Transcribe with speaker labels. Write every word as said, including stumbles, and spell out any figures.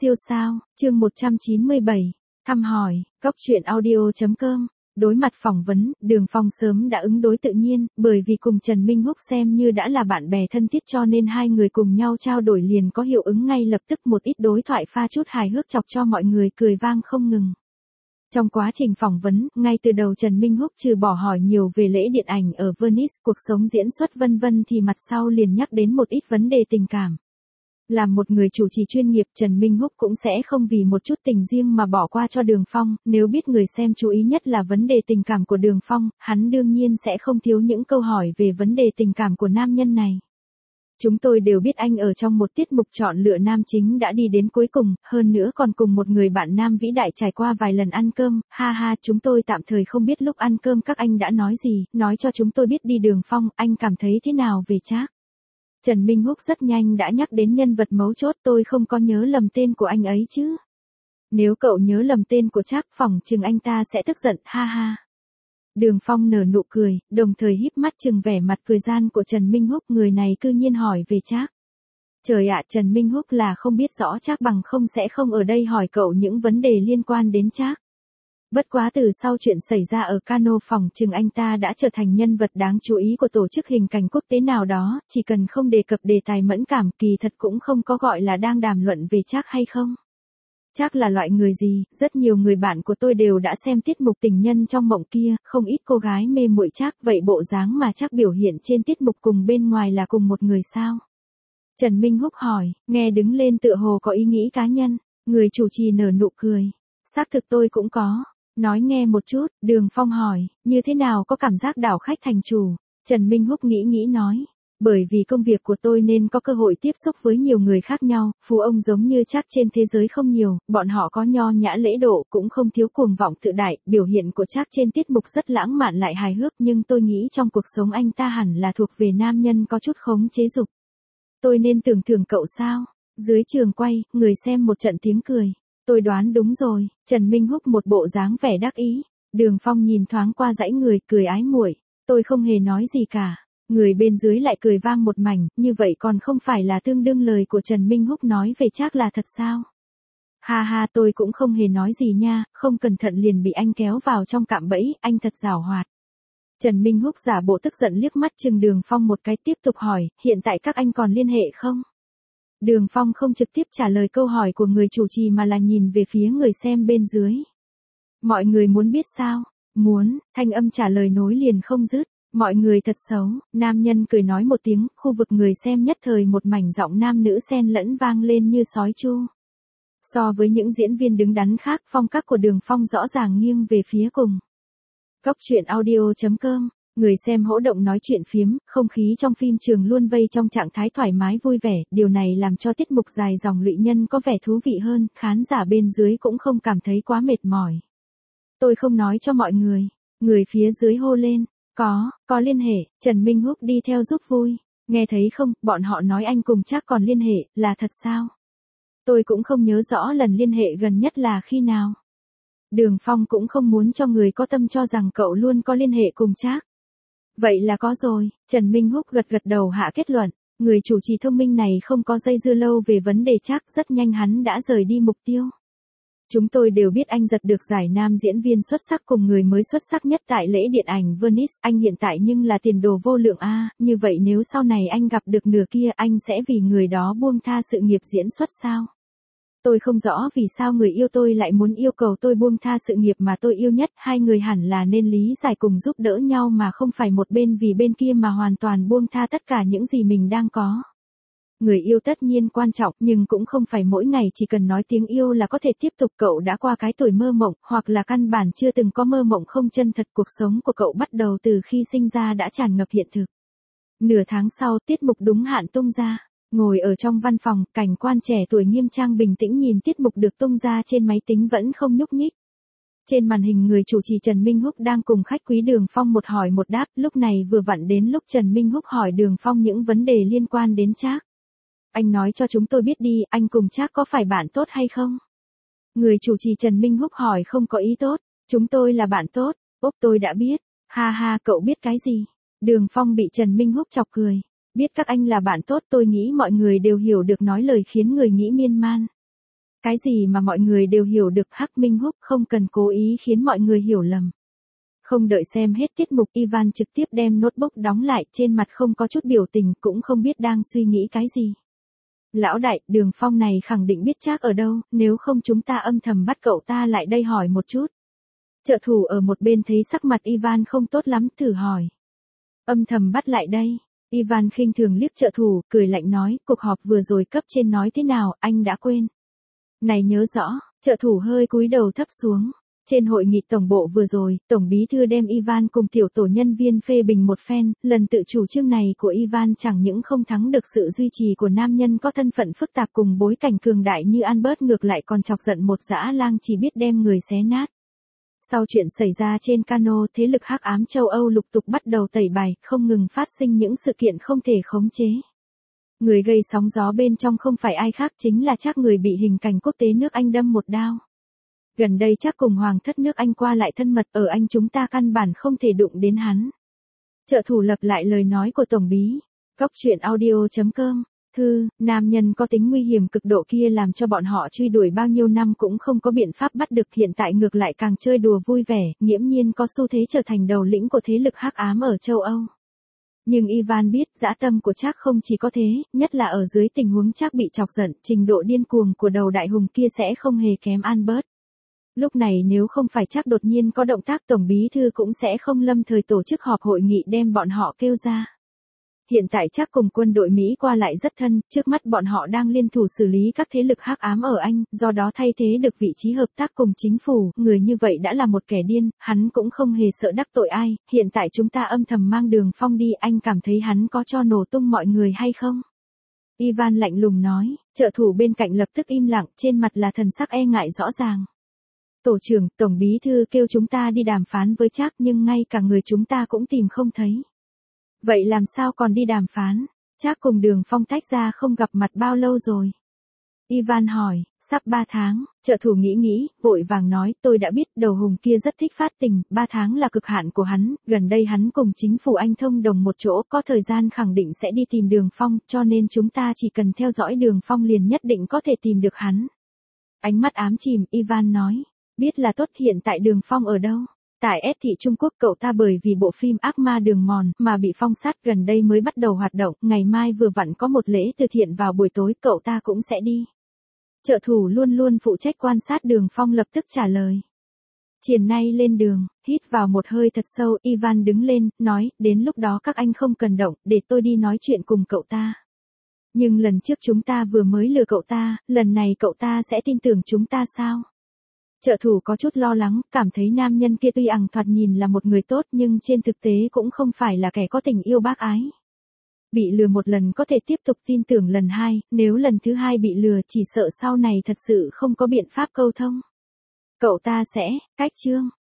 Speaker 1: Siêu sao, chương một trăm chín mươi bảy, thăm hỏi, cóc truyện audio.com. Đối mặt phỏng vấn, Đường Phong sớm đã ứng đối tự nhiên, bởi vì cùng Trần Minh Húc xem như đã là bạn bè thân thiết cho nên hai người cùng nhau trao đổi liền có hiệu ứng ngay lập tức, một ít đối thoại pha chút hài hước chọc cho mọi người cười vang không ngừng. Trong quá trình phỏng vấn, ngay từ đầu Trần Minh Húc trừ bỏ hỏi nhiều về lễ điện ảnh ở Venice, cuộc sống diễn xuất vân vân thì mặt sau liền nhắc đến một ít vấn đề tình cảm. Làm một người chủ trì chuyên nghiệp, Trần Minh Húc cũng sẽ không vì một chút tình riêng mà bỏ qua cho Đường Phong, nếu biết người xem chú ý nhất là vấn đề tình cảm của Đường Phong, hắn đương nhiên sẽ không thiếu những câu hỏi về vấn đề tình cảm của nam nhân này. Chúng tôi đều biết anh ở trong một tiết mục chọn lựa nam chính đã đi đến cuối cùng, hơn nữa còn cùng một người bạn nam vĩ đại trải qua vài lần ăn cơm, ha ha, chúng tôi tạm thời không biết lúc ăn cơm các anh đã nói gì, nói cho chúng tôi biết đi. Đường Phong, anh cảm thấy thế nào về Trác? Trần Minh Húc rất nhanh đã nhắc đến nhân vật mấu chốt, tôi không có nhớ lầm tên của anh ấy chứ. Nếu cậu nhớ lầm tên của Trác, phỏng chừng anh ta sẽ tức giận, ha ha. Đường Phong nở nụ cười, đồng thời híp mắt chừng vẻ mặt cười gian của Trần Minh Húc, người này cư nhiên hỏi về Trác. Trời ạ, Trần Minh Húc là không biết rõ Trác, bằng không sẽ không ở đây hỏi cậu những vấn đề liên quan đến Trác. Bất quá từ sau chuyện xảy ra ở Cano, phòng chừng anh ta đã trở thành nhân vật đáng chú ý của tổ chức hình cảnh quốc tế nào đó, chỉ cần không đề cập đề tài mẫn cảm, kỳ thật cũng không có gọi là đang đàm luận về Trác hay không. Trác là loại người gì, rất nhiều người bạn của tôi đều đã xem tiết mục Tình nhân trong mộng kia, không ít cô gái mê muội Trác, vậy bộ dáng mà Trác biểu hiện trên tiết mục cùng bên ngoài là cùng một người sao? Trần Minh Húc hỏi, nghe đứng lên tựa hồ có ý nghĩ cá nhân, người chủ trì nở nụ cười. Xác thực tôi cũng có. Nói nghe một chút, Đường Phong hỏi, như thế nào có cảm giác đảo khách thành chủ? Trần Minh Húc nghĩ nghĩ nói, bởi vì công việc của tôi nên có cơ hội tiếp xúc với nhiều người khác nhau, phú ông giống như Trác trên thế giới không nhiều, bọn họ có nho nhã lễ độ, cũng không thiếu cuồng vọng tự đại, biểu hiện của Trác trên tiết mục rất lãng mạn lại hài hước, nhưng tôi nghĩ trong cuộc sống anh ta hẳn là thuộc về nam nhân có chút khống chế dục. Tôi nên tưởng thưởng cậu sao? Dưới trường quay, người xem một trận tiếng cười. Tôi đoán đúng rồi, Trần Minh Húc một bộ dáng vẻ đắc ý. Đường Phong nhìn thoáng qua dãy người, cười ái muội. Tôi không hề nói gì cả. Người bên dưới lại cười vang một mảnh, như vậy còn không phải là tương đương lời của Trần Minh Húc nói về Trác là thật sao? Ha ha, tôi cũng không hề nói gì nha, không cẩn thận liền bị anh kéo vào trong cạm bẫy, anh thật giảo hoạt. Trần Minh Húc giả bộ tức giận liếc mắt chừng Đường Phong một cái, tiếp tục hỏi, hiện tại các anh còn liên hệ không? Đường Phong không trực tiếp trả lời câu hỏi của người chủ trì mà là nhìn về phía người xem bên dưới. Mọi người muốn biết sao? Muốn, thanh âm trả lời nối liền không dứt. Mọi người thật xấu, nam nhân cười nói một tiếng, khu vực người xem nhất thời một mảnh giọng nam nữ xen lẫn vang lên như sói chu. So với những diễn viên đứng đắn khác, phong cách của Đường Phong rõ ràng nghiêng về phía cùng. Cóc truyện audio.com. Người xem hỗ động nói chuyện phiếm, không khí trong phim trường luôn vây trong trạng thái thoải mái vui vẻ, điều này làm cho tiết mục dài dòng lụy nhân có vẻ thú vị hơn, khán giả bên dưới cũng không cảm thấy quá mệt mỏi. Tôi không nói cho mọi người, người phía dưới hô lên, có, có liên hệ, Trần Minh Húc đi theo giúp vui, nghe thấy không, bọn họ nói anh cùng Trác còn liên hệ, là thật sao? Tôi cũng không nhớ rõ lần liên hệ gần nhất là khi nào. Đường Phong cũng không muốn cho người có tâm cho rằng cậu luôn có liên hệ cùng Trác. Vậy là có rồi, Trần Minh Húc gật gật đầu hạ kết luận, người chủ trì thông minh này không có dây dưa lâu về vấn đề Trác, rất nhanh hắn đã rời đi mục tiêu. Chúng tôi đều biết anh giật được giải nam diễn viên xuất sắc cùng người mới xuất sắc nhất tại lễ điện ảnh Venice, anh hiện tại nhưng là tiền đồ vô lượng a, như vậy nếu sau này anh gặp được nửa kia anh sẽ vì người đó buông tha sự nghiệp diễn xuất sao? Tôi không rõ vì sao người yêu tôi lại muốn yêu cầu tôi buông tha sự nghiệp mà tôi yêu nhất, hai người hẳn là nên lý giải cùng giúp đỡ nhau mà không phải một bên vì bên kia mà hoàn toàn buông tha tất cả những gì mình đang có. Người yêu tất nhiên quan trọng nhưng cũng không phải mỗi ngày chỉ cần nói tiếng yêu là có thể tiếp tục, cậu đã qua cái tuổi mơ mộng, hoặc là căn bản chưa từng có mơ mộng không chân thật, cuộc sống của cậu bắt đầu từ khi sinh ra đã tràn ngập hiện thực. Nửa tháng sau, tiết mục đúng hạn tung ra. Ngồi ở trong văn phòng, cảnh quan trẻ tuổi nghiêm trang bình tĩnh nhìn tiết mục được tung ra trên máy tính vẫn không nhúc nhích. Trên màn hình người chủ trì Trần Minh Húc đang cùng khách quý Đường Phong một hỏi một đáp, lúc này vừa vặn đến lúc Trần Minh Húc hỏi Đường Phong những vấn đề liên quan đến Trác. Anh nói cho chúng tôi biết đi, anh cùng Trác có phải bạn tốt hay không? Người chủ trì Trần Minh Húc hỏi không có ý tốt, chúng tôi là bạn tốt, úp tôi đã biết, ha ha, cậu biết cái gì? Đường Phong bị Trần Minh Húc chọc cười. Biết các anh là bạn tốt, tôi nghĩ mọi người đều hiểu được, nói lời khiến người nghĩ miên man. Cái gì mà mọi người đều hiểu được, Hắc Minh Húc không cần cố ý khiến mọi người hiểu lầm. Không đợi xem hết tiết mục, Ivan trực tiếp đem notebook đóng lại, trên mặt không có chút biểu tình, cũng không biết đang suy nghĩ cái gì. Lão đại, Đường Phong này khẳng định biết Trác ở đâu, nếu không chúng ta âm thầm bắt cậu ta lại đây hỏi một chút. Trợ thủ ở một bên thấy sắc mặt Ivan không tốt lắm, thử hỏi. Âm thầm bắt lại đây. Ivan khinh thường liếc trợ thủ, cười lạnh nói, cuộc họp vừa rồi cấp trên nói thế nào, anh đã quên. Này nhớ rõ, trợ thủ hơi cúi đầu thấp xuống. Trên hội nghị tổng bộ vừa rồi, Tổng bí thư đem Ivan cùng tiểu tổ nhân viên phê bình một phen, lần tự chủ trương này của Ivan chẳng những không thắng được sự duy trì của nam nhân có thân phận phức tạp cùng bối cảnh cường đại như Albert, ngược lại còn chọc giận một dã lang chỉ biết đem người xé nát. Sau chuyện xảy ra trên cano, thế lực hắc ám châu Âu lục tục bắt đầu tẩy bài, không ngừng phát sinh những sự kiện không thể khống chế. Người gây sóng gió bên trong không phải ai khác, chính là Trác, người bị hình cảnh quốc tế nước Anh đâm một đao. Gần đây Trác cùng hoàng thất nước Anh qua lại thân mật, ở Anh chúng ta căn bản không thể đụng đến hắn. Trợ thủ lặp lại lời nói của tổng bí. Cóc truyện audio chấm com. Thư, nam nhân có tính nguy hiểm cực độ kia làm cho bọn họ truy đuổi bao nhiêu năm cũng không có biện pháp bắt được, hiện tại ngược lại càng chơi đùa vui vẻ, nghiễm nhiên có xu thế trở thành đầu lĩnh của thế lực hắc ám ở châu Âu. Nhưng Ivan biết, dã tâm của Trác không chỉ có thế, nhất là ở dưới tình huống Trác bị chọc giận, trình độ điên cuồng của đầu đại hùng kia sẽ không hề kém Albert. Lúc này nếu không phải Trác đột nhiên có động tác, tổng bí thư cũng sẽ không lâm thời tổ chức họp hội nghị đem bọn họ kêu ra. Hiện tại Trác cùng quân đội Mỹ qua lại rất thân, trước mắt bọn họ đang liên thủ xử lý các thế lực hắc ám ở Anh, do đó thay thế được vị trí hợp tác cùng chính phủ, người như vậy đã là một kẻ điên, hắn cũng không hề sợ đắc tội ai, hiện tại chúng ta âm thầm mang Đường Phong đi, anh cảm thấy hắn có cho nổ tung mọi người hay không? Ivan lạnh lùng nói, trợ thủ bên cạnh lập tức im lặng, trên mặt là thần sắc e ngại rõ ràng. Tổ trưởng, tổng bí thư kêu chúng ta đi đàm phán với Trác, nhưng ngay cả người chúng ta cũng tìm không thấy. Vậy làm sao còn đi đàm phán? Trác cùng Đường Phong tách ra không gặp mặt bao lâu rồi? Ivan hỏi, sắp ba tháng, trợ thủ nghĩ nghĩ, vội vàng nói, tôi đã biết đầu hùng kia rất thích phát tình, ba tháng là cực hạn của hắn, gần đây hắn cùng chính phủ Anh thông đồng một chỗ, có thời gian khẳng định sẽ đi tìm Đường Phong, cho nên chúng ta chỉ cần theo dõi Đường Phong liền nhất định có thể tìm được hắn. Ánh mắt ám chìm, Ivan nói, biết là tốt, hiện tại Đường Phong ở đâu? Tại S thị Trung Quốc, cậu ta bởi vì bộ phim Ác Ma Đường Mòn mà bị phong sát, gần đây mới bắt đầu hoạt động, ngày mai vừa vặn có một lễ từ thiện vào buổi tối, cậu ta cũng sẽ đi. Trợ thủ luôn luôn phụ trách quan sát Đường Phong lập tức trả lời. Chiều nay lên đường, hít vào một hơi thật sâu, Ivan đứng lên, nói, đến lúc đó các anh không cần động, để tôi đi nói chuyện cùng cậu ta. Nhưng lần trước chúng ta vừa mới lừa cậu ta, lần này cậu ta sẽ tin tưởng chúng ta sao? Trợ thủ có chút lo lắng, cảm thấy nam nhân kia tuy ằng thoạt nhìn là một người tốt nhưng trên thực tế cũng không phải là kẻ có tình yêu bác ái. Bị lừa một lần có thể tiếp tục tin tưởng lần hai, nếu lần thứ hai bị lừa chỉ sợ sau này thật sự không có biện pháp câu thông. Cậu ta sẽ, cách chương.